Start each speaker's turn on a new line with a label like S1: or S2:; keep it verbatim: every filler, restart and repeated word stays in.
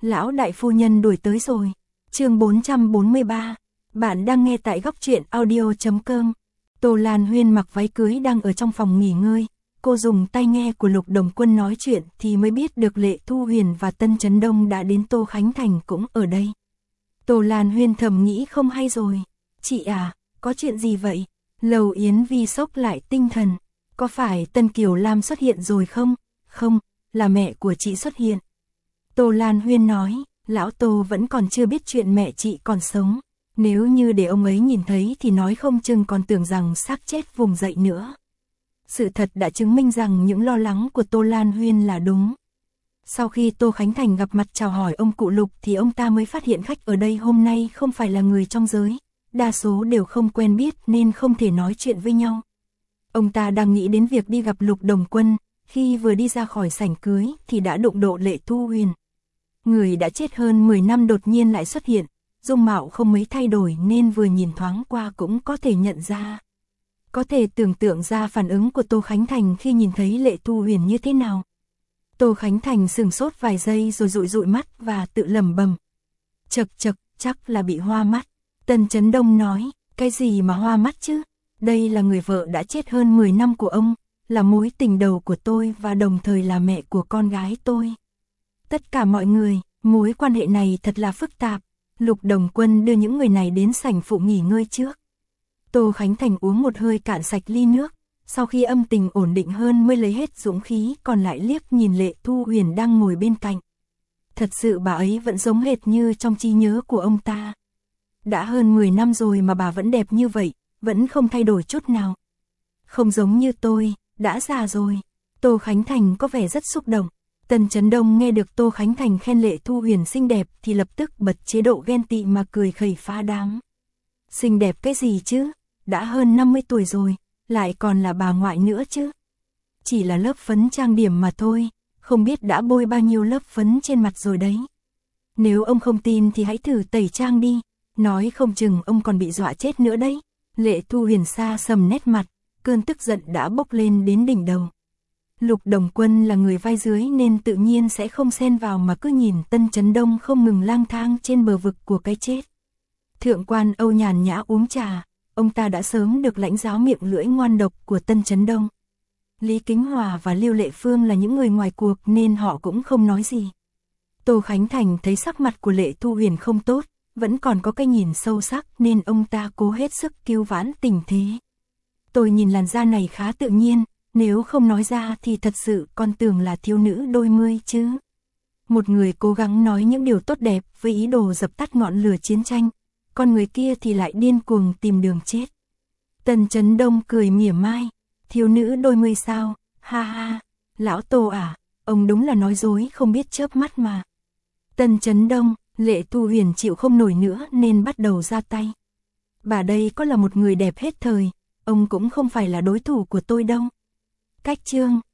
S1: Lão đại phu nhân đuổi tới rồi. Chương bốn trăm bốn mươi ba. Bạn đang nghe tại góc truyện audio chấm com. Tô Lan Huyên mặc váy cưới đang ở trong phòng nghỉ ngơi. Cô dùng tai nghe của Lục Đồng Quân nói chuyện thì mới biết được Lệ Thu Huyền và Tân Chấn Đông đã đến Tô Khánh Thành cũng ở đây. Tô Lan Huyên thầm nghĩ không hay rồi. Chị à, có chuyện gì vậy? Lầu Yến Vi sốc lại tinh thần. Có phải Tân Kiều Lam xuất hiện rồi không? Không, là mẹ của chị xuất hiện. Tô Lan Huyên nói, lão Tô vẫn còn chưa biết chuyện mẹ chị còn sống. Nếu như để ông ấy nhìn thấy thì nói không chừng còn tưởng rằng xác chết vùng dậy nữa. Sự thật đã chứng minh rằng những lo lắng của Tô Lan Huyên là đúng. Sau khi Tô Khánh Thành gặp mặt chào hỏi ông cụ Lục thì ông ta mới phát hiện khách ở đây hôm nay không phải là người trong giới. Đa số đều không quen biết nên không thể nói chuyện với nhau. Ông ta đang nghĩ đến việc đi gặp Lục Đồng Quân, khi vừa đi ra khỏi sảnh cưới thì đã đụng độ Lệ Thu Huyền. Người đã chết hơn mười năm đột nhiên lại xuất hiện, dung mạo không mấy thay đổi nên vừa nhìn thoáng qua cũng có thể nhận ra. Có thể tưởng tượng ra phản ứng của Tô Khánh Thành khi nhìn thấy Lệ Thu Huyền như thế nào. Tô Khánh Thành sừng sốt vài giây rồi dụi dụi mắt và tự lẩm bẩm. Chật chật, chắc là bị hoa mắt. Tân Chấn Đông nói, cái gì mà hoa mắt chứ? Đây là người vợ đã chết hơn mười năm của ông, là mối tình đầu của tôi và đồng thời là mẹ của con gái tôi. Tất cả mọi người, mối quan hệ này thật là phức tạp. Lục Đồng Quân đưa những người này đến sảnh phụ nghỉ ngơi trước. Tô Khánh Thành uống một hơi cạn sạch ly nước, sau khi âm tình ổn định hơn mới lấy hết dũng khí còn lại liếc nhìn Lệ Thu Huyền đang ngồi bên cạnh. Thật sự bà ấy vẫn giống hệt như trong trí nhớ của ông ta. Đã hơn mười năm rồi mà bà vẫn đẹp như vậy, vẫn không thay đổi chút nào. Không giống như tôi, đã già rồi. Tô Khánh Thành có vẻ rất xúc động. Tân Chấn Đông nghe được Tô Khánh Thành khen Lệ Thu Huyền xinh đẹp thì lập tức bật chế độ ghen tị mà cười khẩy phá đám. Xinh đẹp cái gì chứ, đã hơn năm mươi tuổi rồi, lại còn là bà ngoại nữa chứ. Chỉ là lớp phấn trang điểm mà thôi, không biết đã bôi bao nhiêu lớp phấn trên mặt rồi đấy. Nếu ông không tin thì hãy thử tẩy trang đi, nói không chừng ông còn bị dọa chết nữa đấy. Lệ Thu Huyền xa sầm nét mặt, cơn tức giận đã bốc lên đến đỉnh đầu. Lục Đồng Quân là người vai dưới nên tự nhiên sẽ không xen vào mà cứ nhìn Tân Chấn Đông không ngừng lang thang trên bờ vực của cái chết. Thượng quan Âu nhàn nhã uống trà, ông ta đã sớm được lãnh giáo miệng lưỡi ngoan độc của Tân Chấn Đông. Lý Kính Hòa và Lưu Lệ Phương là những người ngoài cuộc nên họ cũng không nói gì. Tô Khánh Thành thấy sắc mặt của Lệ Thu Huyền không tốt, vẫn còn có cái nhìn sâu sắc nên ông ta cố hết sức cứu vãn tình thế. Tôi nhìn làn da này khá tự nhiên, nếu không nói ra thì thật sự con tưởng là thiếu nữ đôi mươi chứ. Một người cố gắng nói những điều tốt đẹp với ý đồ dập tắt ngọn lửa chiến tranh, còn người kia thì lại điên cuồng tìm đường chết. Tân Chấn Đông cười mỉa mai, thiếu nữ đôi mươi sao, ha ha, lão Tô à, ông đúng là nói dối không biết chớp mắt mà. Tân Chấn Đông, Lệ Thu Huyền chịu không nổi nữa nên bắt đầu ra tay. Bà đây có là một người đẹp hết thời, ông cũng không phải là đối thủ của tôi đâu. Cách chương